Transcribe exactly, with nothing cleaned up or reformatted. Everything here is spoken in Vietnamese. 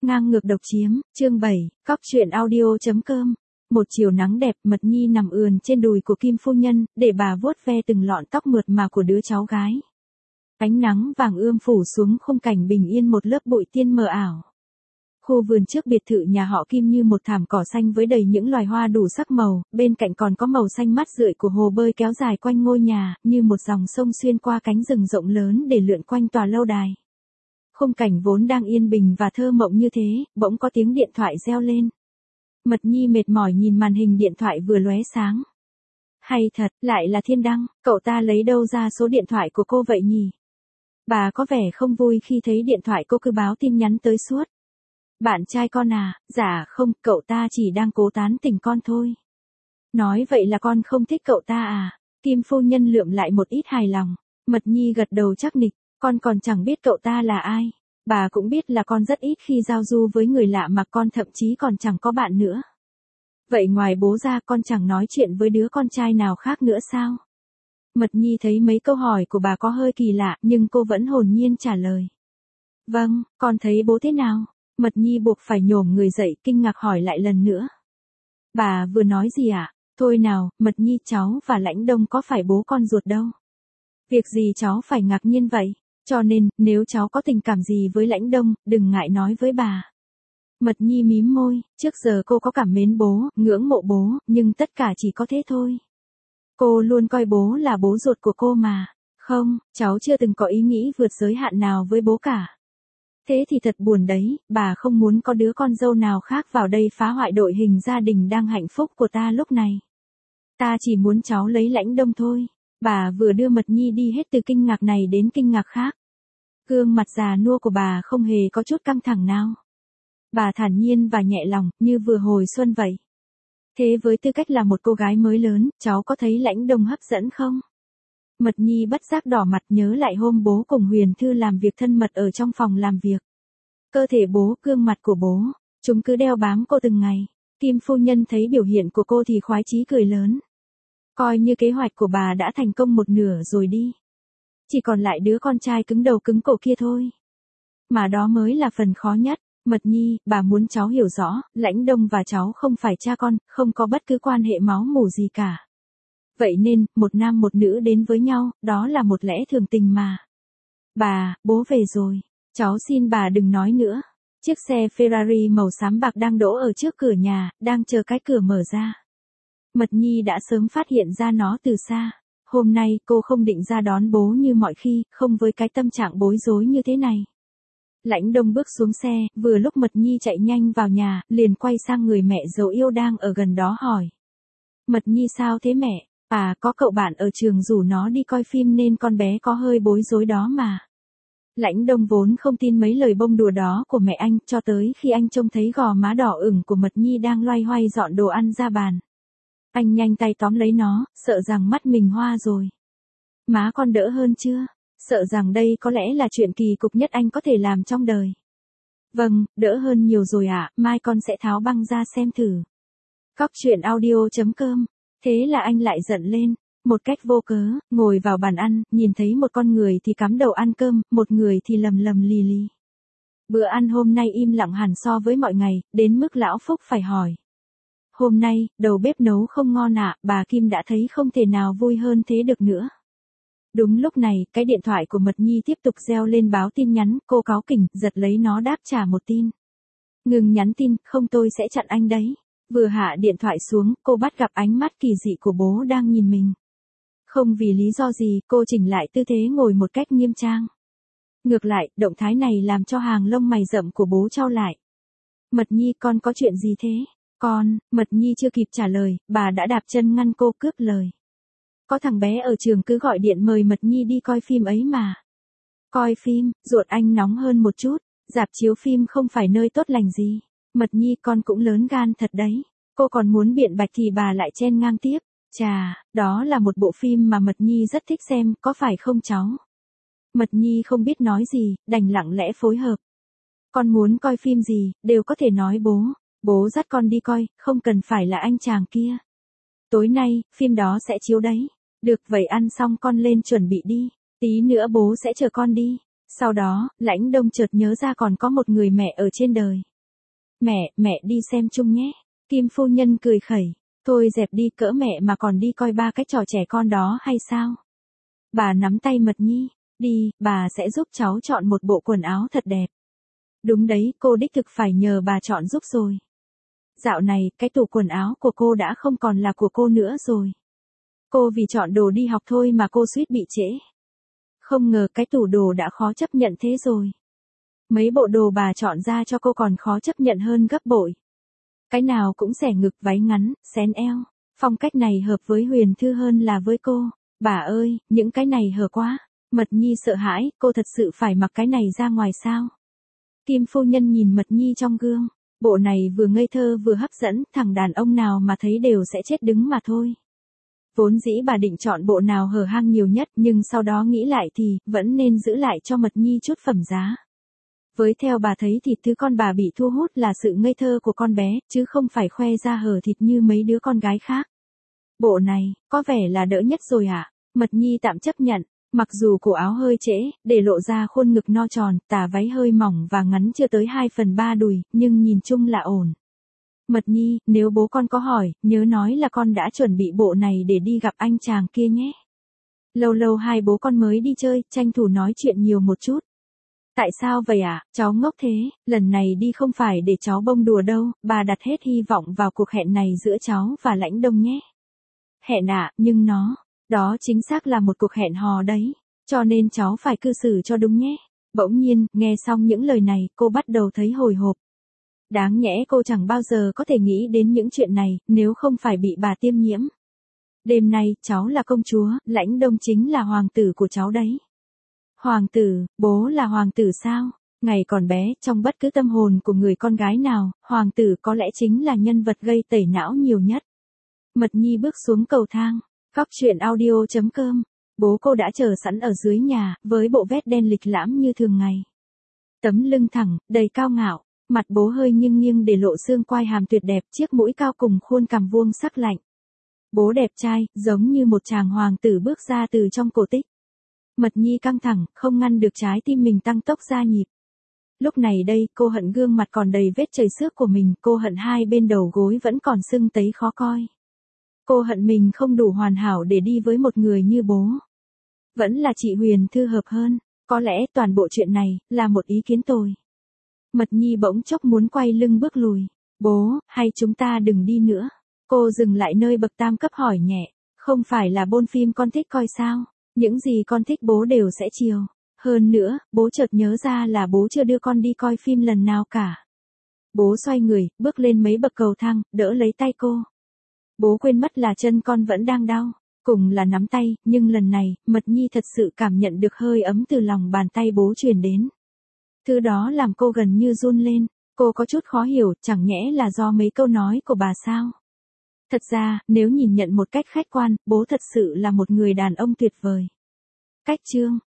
Ngang ngược độc chiếm, chương bảy, cóc truyện audio.com. Một chiều nắng đẹp, Mật Nhi nằm ườn trên đùi của Kim phu nhân, để bà vuốt ve từng lọn tóc mượt mà của đứa cháu gái. Ánh nắng vàng ươm phủ xuống khung cảnh bình yên một lớp bụi tiên mờ ảo. Khu vườn trước biệt thự nhà họ Kim như một thảm cỏ xanh với đầy những loài hoa đủ sắc màu, bên cạnh còn có màu xanh mát rượi của hồ bơi kéo dài quanh ngôi nhà, như một dòng sông xuyên qua cánh rừng rộng lớn để lượn quanh tòa lâu đài. Khung cảnh vốn đang yên bình và thơ mộng như thế, bỗng có tiếng điện thoại reo lên. Mật Nhi mệt mỏi nhìn màn hình điện thoại vừa lóe sáng. Hay thật, lại là Thiên Đăng, cậu ta lấy đâu ra số điện thoại của cô vậy nhỉ? Bà có vẻ không vui khi thấy điện thoại cô cứ báo tin nhắn tới suốt. Bạn trai con à? Dạ không, cậu ta chỉ đang cố tán tỉnh con thôi. Nói vậy là con không thích cậu ta à? Kim phu nhân lượm lại một ít hài lòng. Mật Nhi gật đầu chắc nịch, con còn chẳng biết cậu ta là ai. Bà cũng biết là con rất ít khi giao du với người lạ mà con thậm chí còn chẳng có bạn nữa. Vậy ngoài bố ra con chẳng nói chuyện với đứa con trai nào khác nữa sao? Mật Nhi thấy mấy câu hỏi của bà có hơi kỳ lạ nhưng cô vẫn hồn nhiên trả lời. Vâng, con thấy bố thế nào? Mật Nhi buộc phải nhổm người dậy kinh ngạc hỏi lại lần nữa. Bà vừa nói gì ạ? À? Thôi nào, Mật Nhi cháu và Lãnh Đông có phải bố con ruột đâu. Việc gì cháu phải ngạc nhiên vậy? Cho nên, nếu cháu có tình cảm gì với Lãnh Đông, đừng ngại nói với bà. Mật Nhi mím môi, trước giờ cô có cảm mến bố, ngưỡng mộ bố, nhưng tất cả chỉ có thế thôi. Cô luôn coi bố là bố ruột của cô mà. Không, cháu chưa từng có ý nghĩ vượt giới hạn nào với bố cả. Thế thì thật buồn đấy, bà không muốn có đứa con dâu nào khác vào đây phá hoại đội hình gia đình đang hạnh phúc của ta lúc này. Ta chỉ muốn cháu lấy Lãnh Đông thôi. Bà vừa đưa Mật Nhi đi hết từ kinh ngạc này đến kinh ngạc khác. Gương mặt già nua của bà không hề có chút căng thẳng nào. Bà thản nhiên và nhẹ lòng, như vừa hồi xuân vậy. Thế với tư cách là một cô gái mới lớn, cháu có thấy Lãnh Đông hấp dẫn không? Mật Nhi bất giác đỏ mặt nhớ lại hôm bố cùng Huyền Thư làm việc thân mật ở trong phòng làm việc. Cơ thể bố, gương mặt của bố, chúng cứ đeo bám cô từng ngày. Kim phu nhân thấy biểu hiện của cô thì khoái chí cười lớn. Coi như kế hoạch của bà đã thành công một nửa rồi đi. Chỉ còn lại đứa con trai cứng đầu cứng cổ kia thôi. Mà đó mới là phần khó nhất. Mật Nhi, bà muốn cháu hiểu rõ, Lãnh Đông và cháu không phải cha con, không có bất cứ quan hệ máu mủ gì cả. Vậy nên, một nam một nữ đến với nhau, đó là một lẽ thường tình mà. Bà, bố về rồi. Cháu xin bà đừng nói nữa. Chiếc xe Ferrari màu xám bạc đang đỗ ở trước cửa nhà, đang chờ cái cửa mở ra. Mật Nhi đã sớm phát hiện ra nó từ xa. Hôm nay cô không định ra đón bố như mọi khi, không với cái tâm trạng bối rối như thế này. Lãnh Đông bước xuống xe, vừa lúc Mật Nhi chạy nhanh vào nhà, liền quay sang người mẹ dấu yêu đang ở gần đó hỏi. Mật Nhi sao thế mẹ? À, có cậu bạn ở trường rủ nó đi coi phim nên con bé có hơi bối rối đó mà. Lãnh Đông vốn không tin mấy lời bông đùa đó của mẹ anh, cho tới khi anh trông thấy gò má đỏ ửng của Mật Nhi đang loay hoay dọn đồ ăn ra bàn. Anh nhanh tay tóm lấy nó, sợ rằng mắt mình hoa rồi. Má con đỡ hơn chưa? Sợ rằng đây có lẽ là chuyện kỳ cục nhất anh có thể làm trong đời. Vâng, đỡ hơn nhiều rồi ạ, à, mai con sẽ tháo băng ra xem thử. Cóc truyện audio.com. Thế là anh lại giận lên. Một cách vô cớ, ngồi vào bàn ăn, nhìn thấy một con người thì cắm đầu ăn cơm, một người thì lầm lầm lì lì. Bữa ăn hôm nay im lặng hẳn so với mọi ngày, đến mức lão Phúc phải hỏi. Hôm nay, đầu bếp nấu không ngon ạ, à, bà Kim đã thấy không thể nào vui hơn thế được nữa. Đúng lúc này, cái điện thoại của Mật Nhi tiếp tục reo lên báo tin nhắn, cô cáu kỉnh, giật lấy nó đáp trả một tin. Ngừng nhắn tin, không tôi sẽ chặn anh đấy. Vừa hạ điện thoại xuống, cô bắt gặp ánh mắt kỳ dị của bố đang nhìn mình. Không vì lý do gì, cô chỉnh lại tư thế ngồi một cách nghiêm trang. Ngược lại, động thái này làm cho hàng lông mày rậm của bố chau lại. Mật Nhi, con có chuyện gì thế? Con, Mật Nhi chưa kịp trả lời, bà đã đạp chân ngăn cô cướp lời. Có thằng bé ở trường cứ gọi điện mời Mật Nhi đi coi phim ấy mà. Coi phim, ruột anh nóng hơn một chút, rạp chiếu phim không phải nơi tốt lành gì. Mật Nhi, con cũng lớn gan thật đấy. Cô còn muốn biện bạch thì bà lại chen ngang tiếp. Chà, đó là một bộ phim mà Mật Nhi rất thích xem, có phải không cháu? Mật Nhi không biết nói gì, đành lặng lẽ phối hợp. Con muốn coi phim gì, đều có thể nói bố. Bố dắt con đi coi, không cần phải là anh chàng kia. Tối nay, phim đó sẽ chiếu đấy. Được vậy ăn xong con lên chuẩn bị đi. Tí nữa bố sẽ chờ con đi. Sau đó, Lãnh Đông chợt nhớ ra còn có một người mẹ ở trên đời. Mẹ, mẹ đi xem chung nhé. Kim phu nhân cười khẩy. Thôi dẹp đi, cỡ mẹ mà còn đi coi ba cái trò trẻ con đó hay sao? Bà nắm tay Mật Nhi. Đi, bà sẽ giúp cháu chọn một bộ quần áo thật đẹp. Đúng đấy, cô đích thực phải nhờ bà chọn giúp rồi. Dạo này, cái tủ quần áo của cô đã không còn là của cô nữa rồi. Cô vì chọn đồ đi học thôi mà cô suýt bị trễ. Không ngờ cái tủ đồ đã khó chấp nhận thế rồi. Mấy bộ đồ bà chọn ra cho cô còn khó chấp nhận hơn gấp bội. Cái nào cũng xẻ ngực, váy ngắn, xén eo. Phong cách này hợp với Huyền Thư hơn là với cô. Bà ơi, những cái này hở quá. Mật Nhi sợ hãi, cô thật sự phải mặc cái này ra ngoài sao? Kim phu nhân nhìn Mật Nhi trong gương. Bộ này vừa ngây thơ vừa hấp dẫn, thằng đàn ông nào mà thấy đều sẽ chết đứng mà thôi. Vốn dĩ bà định chọn bộ nào hở hang nhiều nhất, nhưng sau đó nghĩ lại thì, vẫn nên giữ lại cho Mật Nhi chút phẩm giá. Với theo bà thấy thì thứ con bà bị thu hút là sự ngây thơ của con bé, chứ không phải khoe ra hở thịt như mấy đứa con gái khác. Bộ này, có vẻ là đỡ nhất rồi ạ. À? Mật Nhi tạm chấp nhận. Mặc dù cổ áo hơi trễ, để lộ ra khuôn ngực no tròn, tà váy hơi mỏng và ngắn chưa tới hai phần ba đùi, nhưng nhìn chung là ổn. Mật Nhi, nếu bố con có hỏi, nhớ nói là con đã chuẩn bị bộ này để đi gặp anh chàng kia nhé. Lâu lâu hai bố con mới đi chơi, tranh thủ nói chuyện nhiều một chút. Tại sao vậy ạ? À? Cháu ngốc thế, lần này đi không phải để cháu bông đùa đâu, bà đặt hết hy vọng vào cuộc hẹn này giữa cháu và Lãnh Đông nhé. Hẹn ạ, à, nhưng nó, đó chính xác là một cuộc hẹn hò đấy, cho nên cháu phải cư xử cho đúng nhé. Bỗng nhiên, nghe xong những lời này, cô bắt đầu thấy hồi hộp. Đáng nhẽ cô chẳng bao giờ có thể nghĩ đến những chuyện này, nếu không phải bị bà tiêm nhiễm. Đêm nay, cháu là công chúa, Lãnh Đông chính là hoàng tử của cháu đấy. Hoàng tử, bố là hoàng tử sao? Ngày còn bé, trong bất cứ tâm hồn của người con gái nào, hoàng tử có lẽ chính là nhân vật gây tẩy não nhiều nhất. Mật Nhi bước xuống cầu thang. Góc truyện audio chấm com. Bố cô đã chờ sẵn ở dưới nhà, với bộ vest đen lịch lãm như thường ngày. Tấm lưng thẳng, đầy cao ngạo, mặt bố hơi nghiêng nghiêng để lộ xương quai hàm tuyệt đẹp, chiếc mũi cao cùng khuôn cằm vuông sắc lạnh. Bố đẹp trai, giống như một chàng hoàng tử bước ra từ trong cổ tích. Mật Nhi căng thẳng, không ngăn được trái tim mình tăng tốc ra nhịp. Lúc này đây, cô hận gương mặt còn đầy vết chảy xước của mình, cô hận hai bên đầu gối vẫn còn sưng tấy khó coi. Cô hận mình không đủ hoàn hảo để đi với một người như bố. Vẫn là chị Huyền Thư hợp hơn, có lẽ toàn bộ chuyện này, là một ý kiến tồi. Mật Nhi bỗng chốc muốn quay lưng bước lùi. Bố, hay chúng ta đừng đi nữa. Cô dừng lại nơi bậc tam cấp hỏi nhẹ, không phải là bôn phim con thích coi sao? Những gì con thích bố đều sẽ chiều. Hơn nữa, bố chợt nhớ ra là bố chưa đưa con đi coi phim lần nào cả. Bố xoay người, bước lên mấy bậc cầu thang, đỡ lấy tay cô. Bố quên mất là chân con vẫn đang đau. Cùng là nắm tay, nhưng lần này, Mật Nhi thật sự cảm nhận được hơi ấm từ lòng bàn tay bố truyền đến. Thứ đó làm cô gần như run lên. Cô có chút khó hiểu, chẳng nhẽ là do mấy câu nói của bà sao? Thật ra, nếu nhìn nhận một cách khách quan, bố thật sự là một người đàn ông tuyệt vời. Cách chương